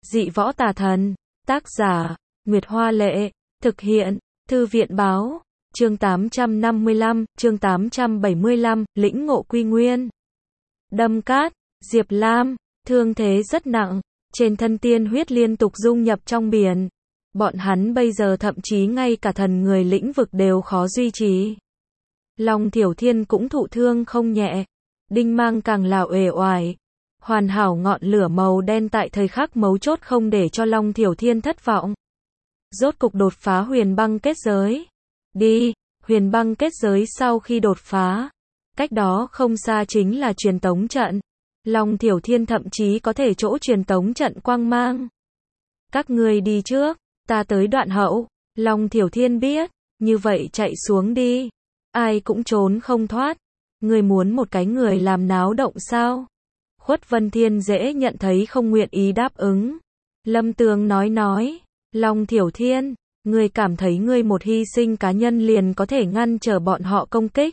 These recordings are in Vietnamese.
Dị võ tà thần. Tác giả, Nguyệt Hoa Lệ. Thực hiện, Thư viện Báo. Chương 855, chương 875, lĩnh ngộ quy nguyên. Đâm cát, Diệp Lam, thương thế rất nặng, trên thân tiên huyết liên tục dung nhập trong biển. Bọn hắn bây giờ thậm chí ngay cả thần người lĩnh vực đều khó duy trì. Long Thiểu Thiên cũng thụ thương không nhẹ, Đinh Mang càng là uể oải. Hoàn hảo ngọn lửa màu đen tại thời khắc mấu chốt không để cho Long Thiểu Thiên thất vọng. Rốt cục đột phá huyền băng kết giới. Đi, huyền băng kết giới sau khi đột phá, cách đó không xa chính là truyền tống trận. Long Thiểu Thiên thậm chí có thể chỗ truyền tống trận quang mang. Các ngươi đi trước, ta tới đoạn hậu. Long Thiểu Thiên biết, như vậy chạy xuống đi, ai cũng trốn không thoát. Ngươi muốn một cái người làm náo động sao? Khuất Vân Thiên dễ nhận thấy không nguyện ý đáp ứng. Lâm Tường nói, Long Thiểu Thiên, ngươi cảm thấy ngươi một hy sinh cá nhân liền có thể ngăn trở bọn họ công kích.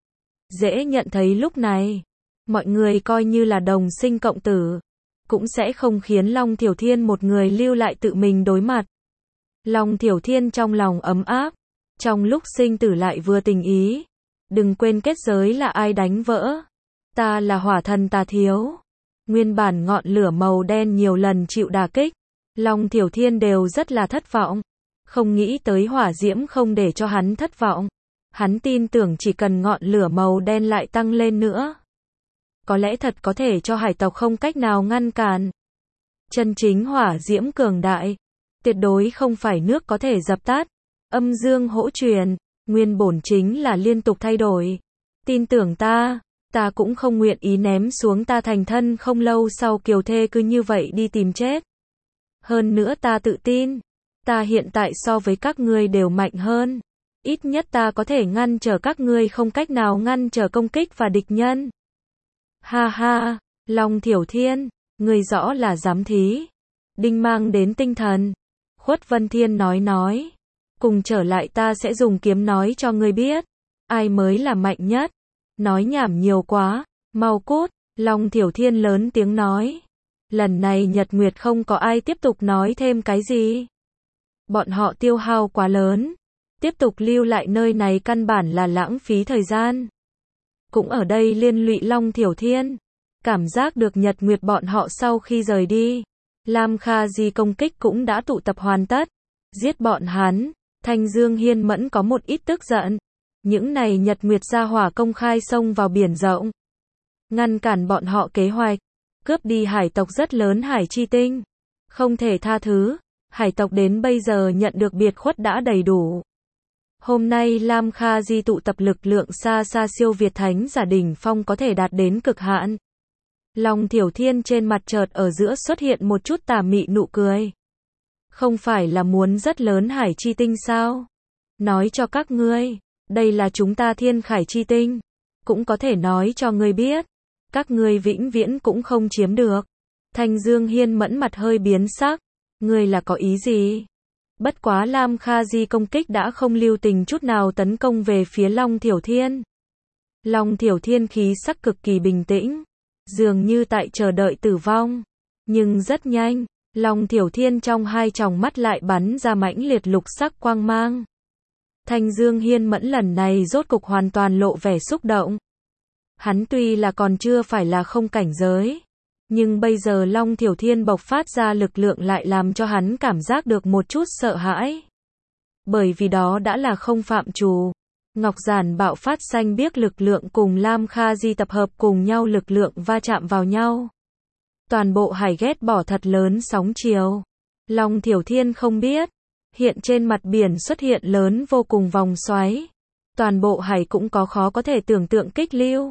Dễ nhận thấy lúc này, mọi người coi như là đồng sinh cộng tử, cũng sẽ không khiến Long Thiểu Thiên một người lưu lại tự mình đối mặt. Long Thiểu Thiên trong lòng ấm áp, trong lúc sinh tử lại vừa tình ý. Đừng quên kết giới là ai đánh vỡ. Ta là hỏa thần Tà Thiếu. Nguyên bản ngọn lửa màu đen nhiều lần chịu đả kích, Long Thiểu Thiên đều rất là thất vọng. Không nghĩ tới hỏa diễm không để cho hắn thất vọng. Hắn tin tưởng chỉ cần ngọn lửa màu đen lại tăng lên nữa, có lẽ thật có thể cho hải tộc không cách nào ngăn cản. Chân chính hỏa diễm cường đại, tuyệt đối không phải nước có thể dập tắt. Âm dương hỗ truyền, nguyên bổn chính là liên tục thay đổi. Tin tưởng ta cũng không nguyện ý ném xuống ta thành thân không lâu sau kiều thê cứ như vậy đi tìm chết. Hơn nữa ta tự tin, ta hiện tại so với các ngươi đều mạnh hơn. Ít nhất ta có thể ngăn trở các ngươi không cách nào ngăn trở công kích và địch nhân. Ha ha, Long Thiểu Thiên, ngươi rõ là dám thí. Đinh Mang đến tinh thần. Khuất Vân Thiên nói. Cùng trở lại ta sẽ dùng kiếm nói cho ngươi biết, ai mới là mạnh nhất. Nói nhảm nhiều quá, mau cút. Long Thiểu Thiên lớn tiếng nói. Lần này Nhật Nguyệt không có ai tiếp tục nói thêm cái gì. Bọn họ tiêu hao quá lớn, tiếp tục lưu lại nơi này căn bản là lãng phí thời gian. Cũng ở đây liên lụy Long Thiểu Thiên. Cảm giác được Nhật Nguyệt bọn họ sau khi rời đi, Lam Kha Di công kích cũng đã tụ tập hoàn tất. Giết bọn hắn. Thanh Dương Hiên Mẫn có một ít tức giận. Những này Nhật Nguyệt gia hỏa công khai xông vào biển rộng, ngăn cản bọn họ kế hoạch, cướp đi hải tộc rất lớn hải chi tinh. Không thể tha thứ, hải tộc đến bây giờ nhận được biệt khuất đã đầy đủ. Hôm nay Lam Kha Di tụ tập lực lượng xa xa siêu việt thánh giả đỉnh phong có thể đạt đến cực hạn. Long Thiểu Thiên trên mặt chợt ở giữa xuất hiện một chút tà mị nụ cười. Không phải là muốn rất lớn hải chi tinh sao? Nói cho các ngươi, đây là chúng ta thiên khải chi tinh. Cũng có thể nói cho ngươi biết, các ngươi vĩnh viễn cũng không chiếm được. Thanh Dương Hiên Mẫn mặt hơi biến sắc. Ngươi là có ý gì? Bất quá Lam Kha Di công kích đã không lưu tình chút nào tấn công về phía Long Thiểu Thiên. Long Thiểu Thiên khí sắc cực kỳ bình tĩnh, dường như tại chờ đợi tử vong. Nhưng rất nhanh, Long Thiểu Thiên trong hai tròng mắt lại bắn ra mãnh liệt lục sắc quang mang. Thanh Dương Hiên Mẫn lần này rốt cục hoàn toàn lộ vẻ xúc động. Hắn tuy là còn chưa phải là không cảnh giới, nhưng bây giờ Long Thiểu Thiên bộc phát ra lực lượng lại làm cho hắn cảm giác được một chút sợ hãi. Bởi vì đó đã là không phạm trù. Ngọc Giản bạo phát xanh biếc lực lượng cùng Lam Kha Di tập hợp cùng nhau lực lượng va chạm vào nhau. Toàn bộ hải ghét bỏ thật lớn sóng chiều. Long Thiểu Thiên không biết, hiện trên mặt biển xuất hiện lớn vô cùng vòng xoáy. Toàn bộ hải cũng có khó có thể tưởng tượng kích lưu.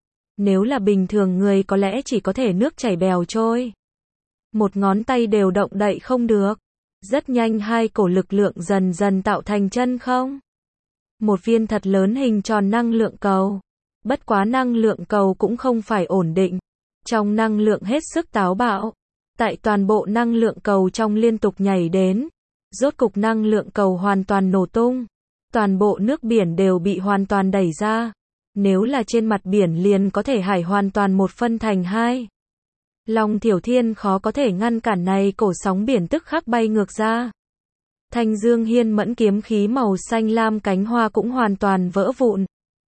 Nếu là bình thường người có lẽ chỉ có thể nước chảy bèo trôi. Một ngón tay đều động đậy không được. Rất nhanh hai cổ lực lượng dần dần tạo thành chân không. Một viên thật lớn hình tròn năng lượng cầu. Bất quá năng lượng cầu cũng không phải ổn định. Trong năng lượng hết sức táo bạo. Tại toàn bộ năng lượng cầu trong liên tục nhảy đến. Rốt cục năng lượng cầu hoàn toàn nổ tung. Toàn bộ nước biển đều bị hoàn toàn đẩy ra. Nếu là trên mặt biển liền có thể hải hoàn toàn một phân thành hai. Long Thiểu Thiên khó có thể ngăn cản này, cổ sóng biển tức khắc bay ngược ra. Thanh Dương Hiên Mẫn kiếm khí màu xanh lam cánh hoa cũng hoàn toàn vỡ vụn.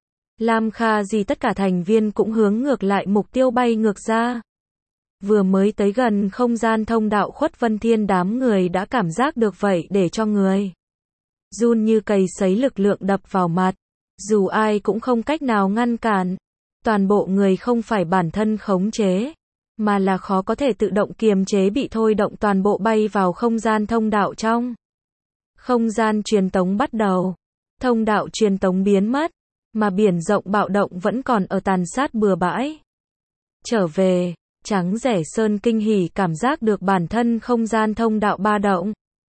Lam Kha Di tất cả thành viên cũng hướng ngược lại mục tiêu bay ngược ra. Vừa mới tới gần không gian thông đạo Khuất Vân Thiên, đám người đã cảm giác được vậy để cho người run như cầy sấy, lực lượng đập vào mặt. Dù ai cũng không cách nào ngăn cản. Toàn bộ người không phải bản thân khống chế, mà là khó có thể tự động kiềm chế, bị thôi động toàn bộ bay vào không gian thông đạo trong. Không gian truyền tống bắt đầu. Thông đạo truyền tống biến mất, mà biển rộng bạo động vẫn còn ở tàn sát bừa bãi. Trở về, Trắng Rẻ Sơn kinh hỉ cảm giác được bản thân không gian thông đạo ba động.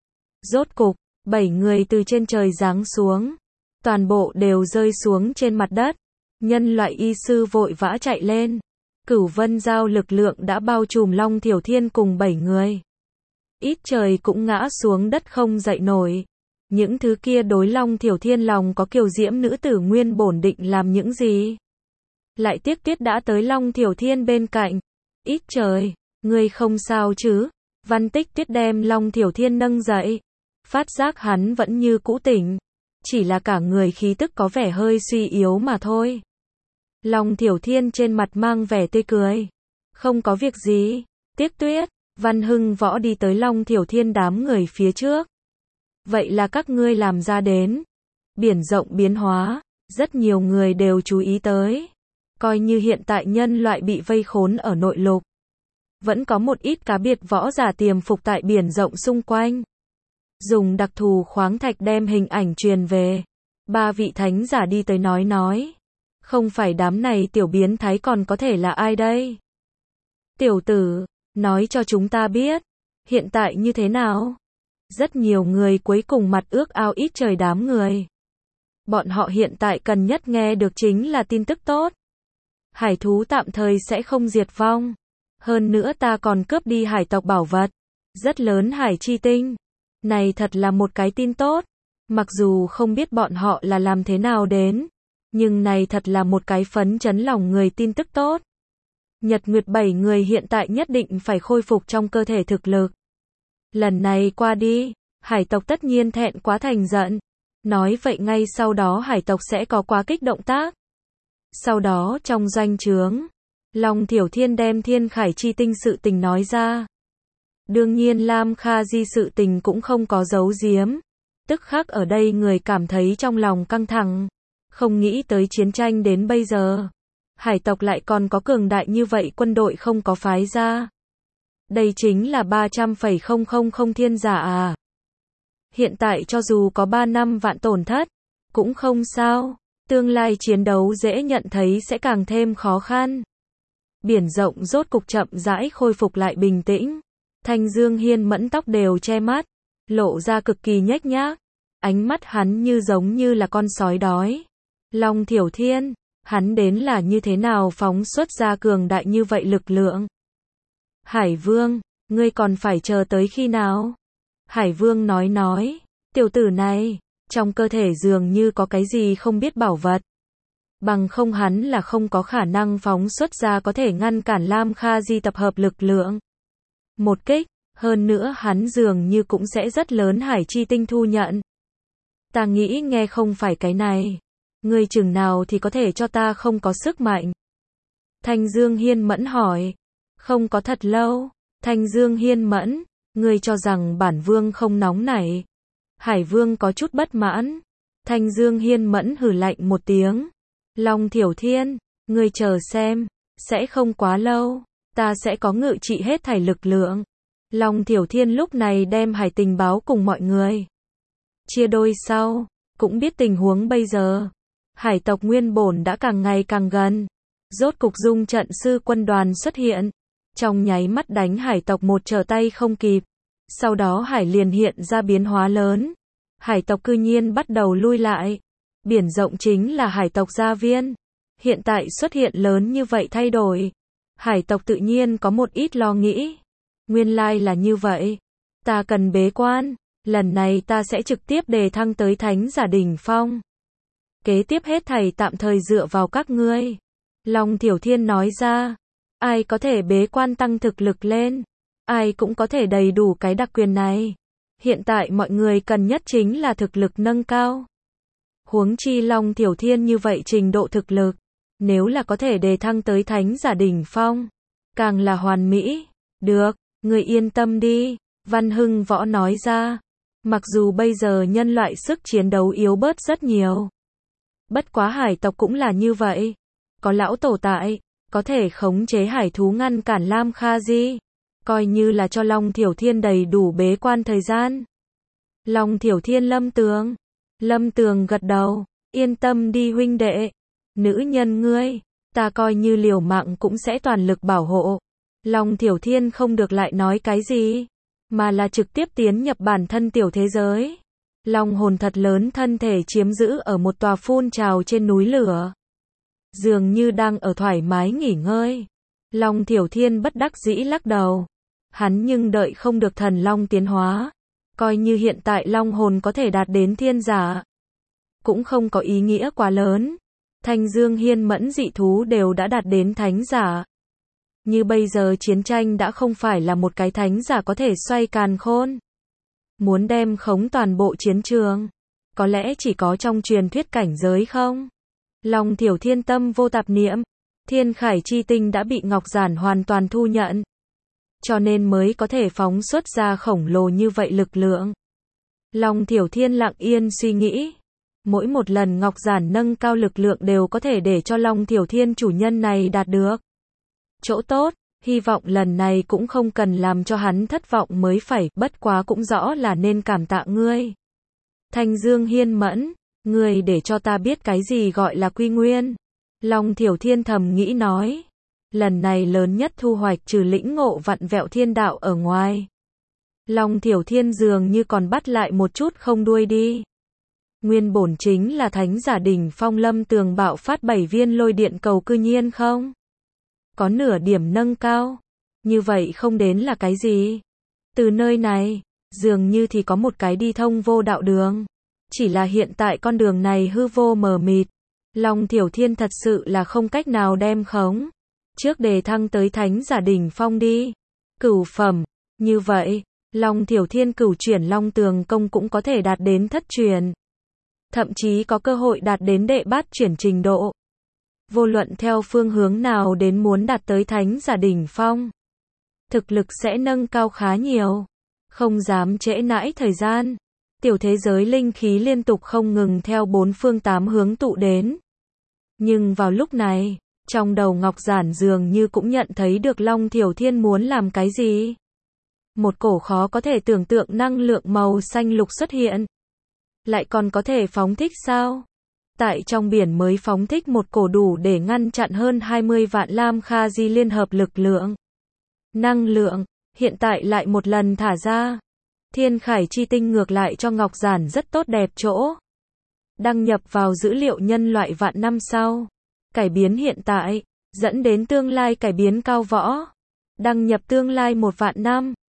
Rốt cục, 7 người từ trên trời giáng xuống. Toàn bộ đều rơi xuống trên mặt đất. Nhân loại y sư vội vã chạy lên. Cửu Vân Giao lực lượng đã bao trùm Long Thiểu Thiên cùng 7 người. Ít trời cũng ngã xuống đất không dậy nổi. Những thứ kia đối Long Thiểu Thiên lòng có kiều diễm nữ tử nguyên bổn định làm những gì? Lại tiếc Tuyết đã tới Long Thiểu Thiên bên cạnh. Ít trời, ngươi không sao chứ? Văn Tích Tuyết đem Long Thiểu Thiên nâng dậy. Phát giác hắn vẫn như cũ tỉnh. Chỉ là cả người khí tức có vẻ hơi suy yếu mà thôi. Long Thiểu Thiên trên mặt mang vẻ tươi cười. Không có việc gì. Tiếc Tuyết, Văn Hưng Võ đi tới Long Thiểu Thiên đám người phía trước. Vậy là các ngươi làm ra đến. Biển rộng biến hóa, rất nhiều người đều chú ý tới. Coi như hiện tại nhân loại bị vây khốn ở nội lục. Vẫn có một ít cá biệt võ giả tiềm phục tại biển rộng xung quanh. Dùng đặc thù khoáng thạch đem hình ảnh truyền về. 3 vị thánh giả đi tới nói. Không phải đám này tiểu biến thái còn có thể là ai đây? Tiểu tử, nói cho chúng ta biết. Hiện tại như thế nào? Rất nhiều người cuối cùng mặt ước ao ít trời đám người. Bọn họ hiện tại cần nhất nghe được chính là tin tức tốt. Hải thú tạm thời sẽ không diệt vong. Hơn nữa ta còn cướp đi hải tộc bảo vật. Rất lớn hải chi tinh. Này thật là một cái tin tốt. Mặc dù không biết bọn họ là làm thế nào đến. Nhưng này thật là một cái phấn chấn lòng người tin tức tốt. Nhật Nguyệt 7 người hiện tại nhất định phải khôi phục trong cơ thể thực lực. Lần này qua đi, hải tộc tất nhiên thẹn quá thành giận. Nói vậy ngay sau đó hải tộc sẽ có quá kích động tác. Sau đó trong doanh trướng, Long Thiểu Thiên đem Thiên Khải Chi Tinh sự tình nói ra. Đương nhiên Lam Kha Di sự tình cũng không có giấu giếm. Tức khắc ở đây người cảm thấy trong lòng căng thẳng. Không nghĩ tới chiến tranh đến bây giờ. Hải tộc lại còn có cường đại như vậy, quân đội không có phái ra. Đây chính là 300,000 thiên giả à. Hiện tại cho dù có 3 năm vạn tổn thất, cũng không sao. Tương lai chiến đấu dễ nhận thấy sẽ càng thêm khó khăn. Biển rộng rốt cục chậm rãi khôi phục lại bình tĩnh. Thanh Dương Hiên Mẫn tóc đều che mắt, lộ ra cực kỳ nhếch nhác. Ánh mắt hắn như giống như là con sói đói. Long Thiểu Thiên, hắn đến là như thế nào phóng xuất ra cường đại như vậy lực lượng? Hải Vương, ngươi còn phải chờ tới khi nào? Hải Vương nói, tiểu tử này, trong cơ thể dường như có cái gì không biết bảo vật. Bằng không hắn là không có khả năng phóng xuất ra có thể ngăn cản Lam Kha Di tập hợp lực lượng. Một kích, hơn nữa hắn dường như cũng sẽ rất lớn hải chi tinh thu nhận. Ta nghĩ nghe không phải cái này. Ngươi chừng nào thì có thể cho ta không có sức mạnh? Thanh Dương Hiên Mẫn hỏi. Không có thật lâu. Thanh Dương Hiên Mẫn, ngươi cho rằng bản vương không nóng nảy? Hải Vương có chút bất mãn. Thanh Dương Hiên Mẫn hừ lạnh một tiếng. Long Thiểu Thiên, ngươi chờ xem, sẽ không quá lâu, ta sẽ có ngự trị hết thảy lực lượng. Long Thiểu Thiên lúc này đem hải tình báo cùng mọi người. Chia đôi sau, cũng biết tình huống bây giờ. Hải tộc nguyên bổn đã càng ngày càng gần. Rốt cục Dung trận sư quân đoàn xuất hiện. Trong nháy mắt đánh hải tộc một trở tay không kịp. Sau đó hải liền hiện ra biến hóa lớn. Hải tộc cư nhiên bắt đầu lui lại. Biển rộng chính là hải tộc gia viên. Hiện tại xuất hiện lớn như vậy thay đổi. Hải tộc tự nhiên có một ít lo nghĩ. Nguyên lai là như vậy. Ta cần bế quan. Lần này ta sẽ trực tiếp đề thăng tới thánh giả đỉnh phong. Kế tiếp hết thảy tạm thời dựa vào các ngươi. Long Thiểu Thiên nói ra. Ai có thể bế quan tăng thực lực lên, ai cũng có thể đầy đủ cái đặc quyền này. Hiện tại mọi người cần nhất chính là thực lực nâng cao. Huống chi Long Tiểu Thiên như vậy trình độ thực lực, nếu là có thể đề thăng tới thánh giả đỉnh phong, càng là hoàn mỹ. Được, người yên tâm đi, Văn Hưng Võ nói ra. Mặc dù bây giờ nhân loại sức chiến đấu yếu bớt rất nhiều, bất quá hải tộc cũng là như vậy. Có lão tổ tại, có thể khống chế hải thú ngăn cản Lam Kha Di, coi như là cho Long Tiểu Thiên đầy đủ bế quan thời gian. Long Tiểu Thiên Lâm Tường gật đầu, yên tâm đi huynh đệ, nữ nhân ngươi, ta coi như liều mạng cũng sẽ toàn lực bảo hộ. Long Tiểu Thiên không được lại nói cái gì, mà là trực tiếp tiến nhập bản thân tiểu thế giới. Long hồn thật lớn thân thể chiếm giữ ở một tòa phun trào trên núi lửa, dường như đang ở thoải mái nghỉ ngơi. Long Tiểu Thiên bất đắc dĩ lắc đầu, hắn nhưng đợi không được thần long tiến hóa. Coi như hiện tại long hồn có thể đạt đến thiên giả, cũng không có ý nghĩa quá lớn. Thanh Dương Hiên Mẫn dị thú đều đã đạt đến thánh giả. Như bây giờ chiến tranh đã không phải là một cái thánh giả có thể xoay càn khôn. Muốn đem khống toàn bộ chiến trường, có lẽ chỉ có trong truyền thuyết cảnh giới không? Long Tiểu Thiên tâm vô tạp niệm, Thiên Khải Chi Tinh đã bị Ngọc Giản hoàn toàn thu nhận, cho nên mới có thể phóng xuất ra khổng lồ như vậy lực lượng. Long Tiểu Thiên lặng yên suy nghĩ, mỗi một lần Ngọc Giản nâng cao lực lượng đều có thể để cho Long Tiểu Thiên chủ nhân này đạt được chỗ tốt, hy vọng lần này cũng không cần làm cho hắn thất vọng mới phải, bất quá cũng rõ là nên cảm tạ ngươi. Thanh Dương Hiên Mẫn, ngươi để cho ta biết cái gì gọi là quy nguyên. Long Tiểu Thiên thầm nghĩ nói, lần này lớn nhất thu hoạch trừ lĩnh ngộ vặn vẹo thiên đạo ở ngoài. Long Tiểu Thiên dường như còn bắt lại một chút không đuôi đi. Nguyên bổn chính là thánh giả đỉnh phong, Lâm Tường bạo phát 7 viên lôi điện cầu cư nhiên không có nửa điểm nâng cao. Như vậy không đến là cái gì? Từ nơi này, dường như thì có một cái đi thông vô đạo đường. Chỉ là hiện tại con đường này hư vô mờ mịt. Long Tiểu Thiên thật sự là không cách nào đem khống. Trước đề thăng tới thánh giả đỉnh phong đi. Cửu phẩm. Như vậy, Long Tiểu Thiên cửu chuyển Long Tường công cũng có thể đạt đến thất truyền. Thậm chí có cơ hội đạt đến đệ bát chuyển trình độ. Vô luận theo phương hướng nào đến muốn đạt tới thánh giả đỉnh phong, thực lực sẽ nâng cao khá nhiều. Không dám trễ nãi thời gian. Tiểu thế giới linh khí liên tục không ngừng theo bốn phương tám hướng tụ đến. Nhưng vào lúc này, trong đầu Ngọc Giản dường như cũng nhận thấy được Long Tiểu Thiên muốn làm cái gì. Một cổ khó có thể tưởng tượng năng lượng màu xanh lục xuất hiện. Lại còn có thể phóng thích sao? Tại trong biển mới phóng thích một cổ đủ để ngăn chặn hơn 20 vạn Lam Kha Di liên hợp lực lượng. Năng lượng, hiện tại lại một lần thả ra. Thiên Khải Chi Tinh ngược lại cho Ngọc Giản rất tốt đẹp chỗ. Đăng nhập vào dữ liệu nhân loại vạn năm sau. Cải biến hiện tại, dẫn đến tương lai cải biến cao võ. Đăng nhập tương lai 1 vạn năm.